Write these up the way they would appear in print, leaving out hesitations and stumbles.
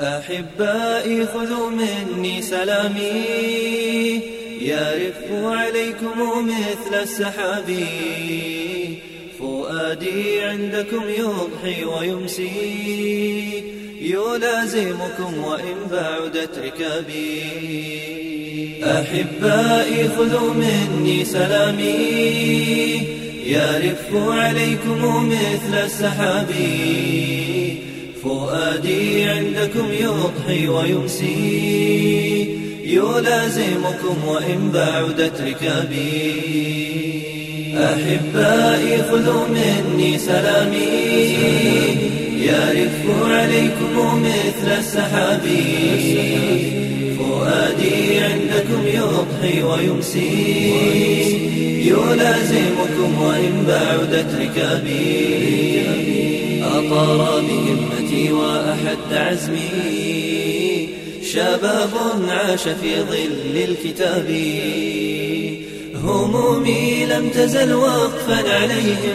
أحبائي خذوا مني سلامي، يرف عليكم مثل السحاب. فؤادي عندكم يضحي ويمسي، يلازمكم وإن بعدت ركابي. أحبائي خذوا مني سلامي، يرف عليكم مثل السحاب. فؤادي عندكم يضحي ويمسي، يلازمكم وإن بعدت ركابي. أحبائي خذوا مني سلامي، يرف عليكم مثل السحاب. فؤادي عندكم يضحي ويمسي، يلازمكم وإن بعدت ركابي. أطار بهمتي وأحد عزمي، شباب عاش في ظل الكتاب. همومي لم تزل وقفا عليهم،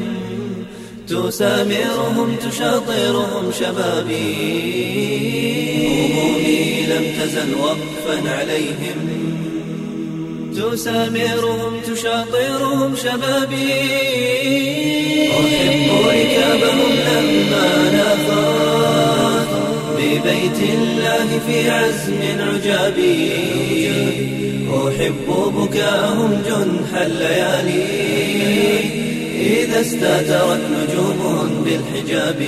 تسامرهم تشاطرهم شبابي. همومي لم تزل وقفا عليهم، تسامرهم تشاطرهم شبابي. أحب ركابهم لما نافت ببيت الله في عزم عجابي. أحب بكاءهم جنح الليالي، إذا استترت نجوم بالحجاب.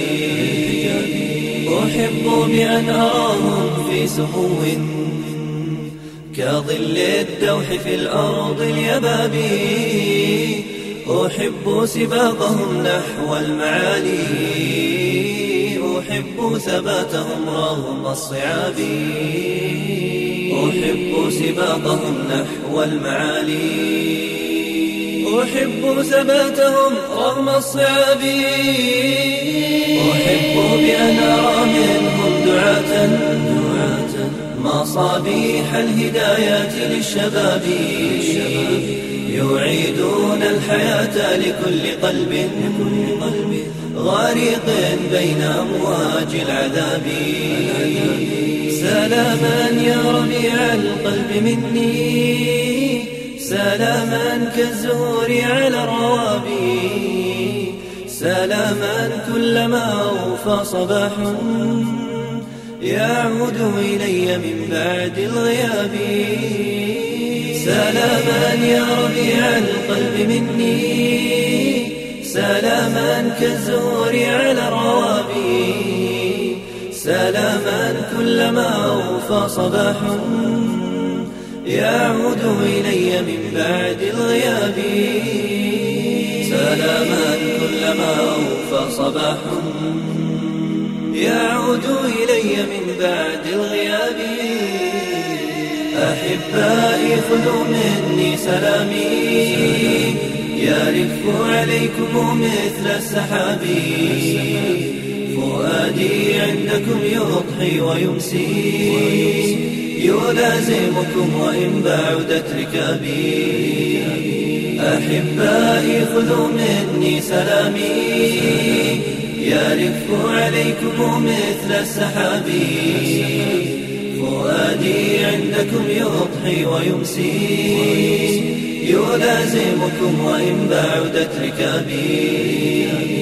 أحب بأن أراهم في سمو كظل الدوح في الأرض اليبابي. أحب سباقهم نحو المعالي، أحب ثباتهم رغم الصعاب. أحب سباقهم نحو المعالي، أحب ثباتهم رغم الصعاب. أحب بأن أرى منهم دعاة مصابيح الهدايات للشباب. يعيدون الحياة لكل قلب غريق بين أمواج العذاب. سلاما يا ربيع القلب مني، سلاما كالزهور على الروابي. سلاما كلما أوفى صباح يعود إلي من بعد الغياب. سلاما يا ربيع القلب مني، سلاما كالزهور على الروابي. سلاما كلما أوفى صباح يعود إلي من بعد الغياب. سلاما كلما أوفى صباح يعود إلي من بعد الغياب. أحبائي خذوا مني سلامي، يرف عليكم مثل السحاب. فؤادي عندكم يضحي ويمسي، يلازمكم وإن بعدت ركابي. أحبائي خذوا مني سلامي، يرف عليكم مثل السحاب. فؤادي عندكم يضحي ويمسي، يلازمكم وإن بعدت ركابي.